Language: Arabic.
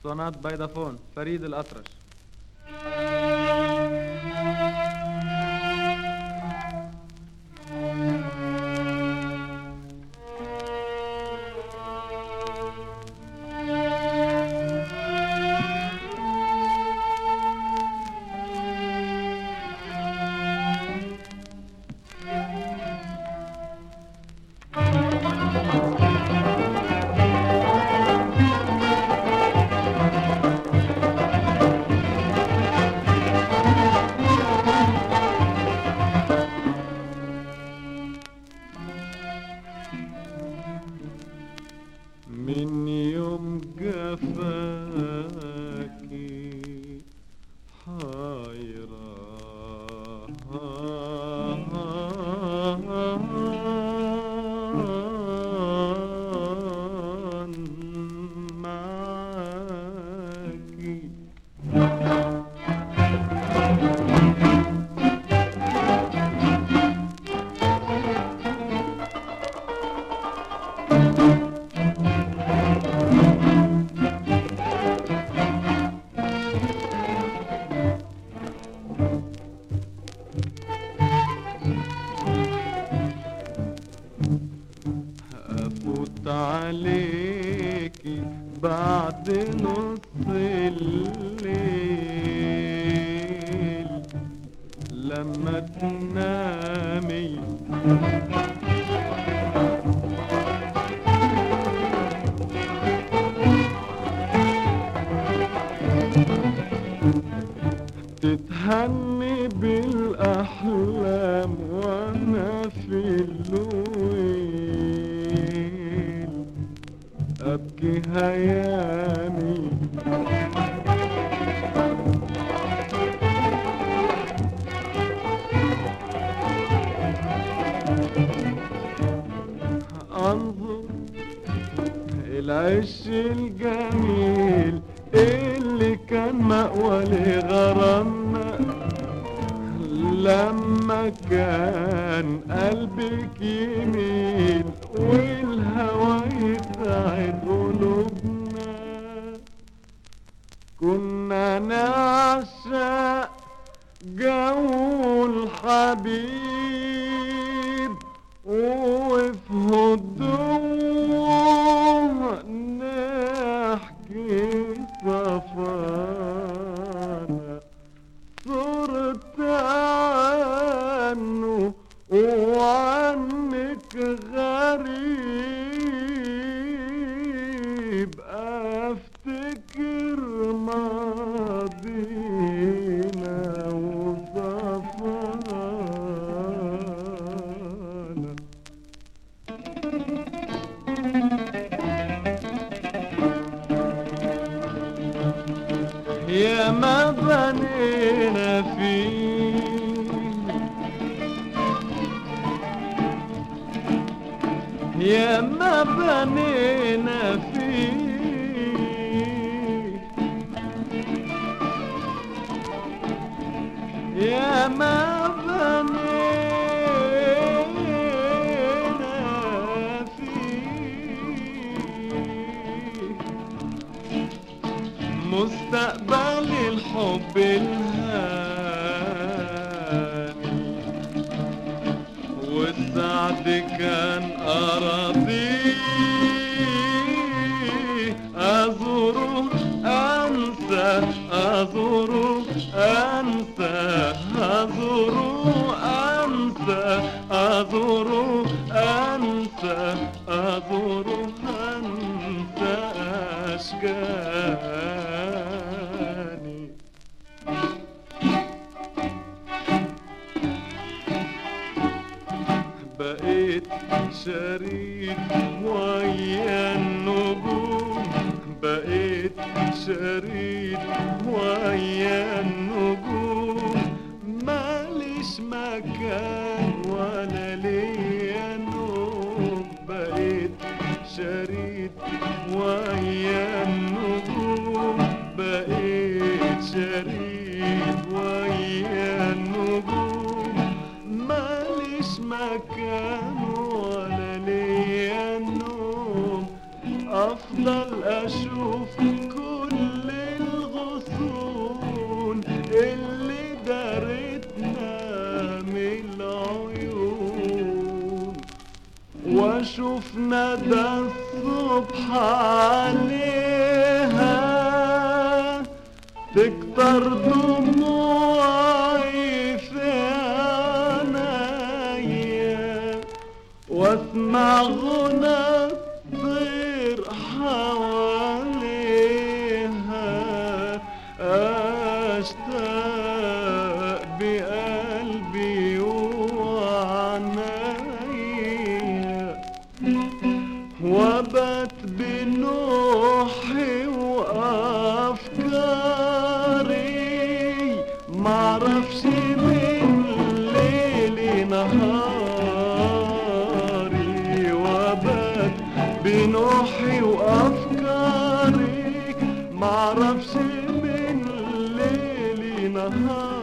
اسطوانات فودافون فريد الأطرش. من يوم جفاكي حيران معاكي أفوت عليكي بعد نص الليل لما تنامي تتهني بالأحلام وأنا في الليل أبكي هيامي أنظر العش الجميل اللي كان مأوى لغرامنا لما كان قلبك يميل والهوى يسعد قلوبنا كنا نعشق جو الحبيب وفي هدوء نحكي صفانا صرت عنه وعنك غريب افتكر ماضينا وصفانا يا ما بنينا فيه يا ما بنينا فيه يا ما بنينا فيه مستقبل الحب الهاني والسعد كان أراضيه أزوره أنسى أزوره أنسى أزوره أنسى أزوره أنسى أزوره أنسى أشكاني بقيت شريك ويا النجوم بقيت شريك ويا النجوم ماليش مكان ولا ليا نوم بقيت شريك ويا النجوم بقيت شريك ويا النجوم ماليش مكان ولا ليا نوم أفضل أشوف كل ندى الصبح عليها تكتر دموعي في عينيا واسمع غنى الطير حواليها اشتاق بقلبي وعنيا وبات بنوحي وافكاري معرفش من ليلي نهاري وبات بنوحي وافكاري معرفش من ليلي نهاري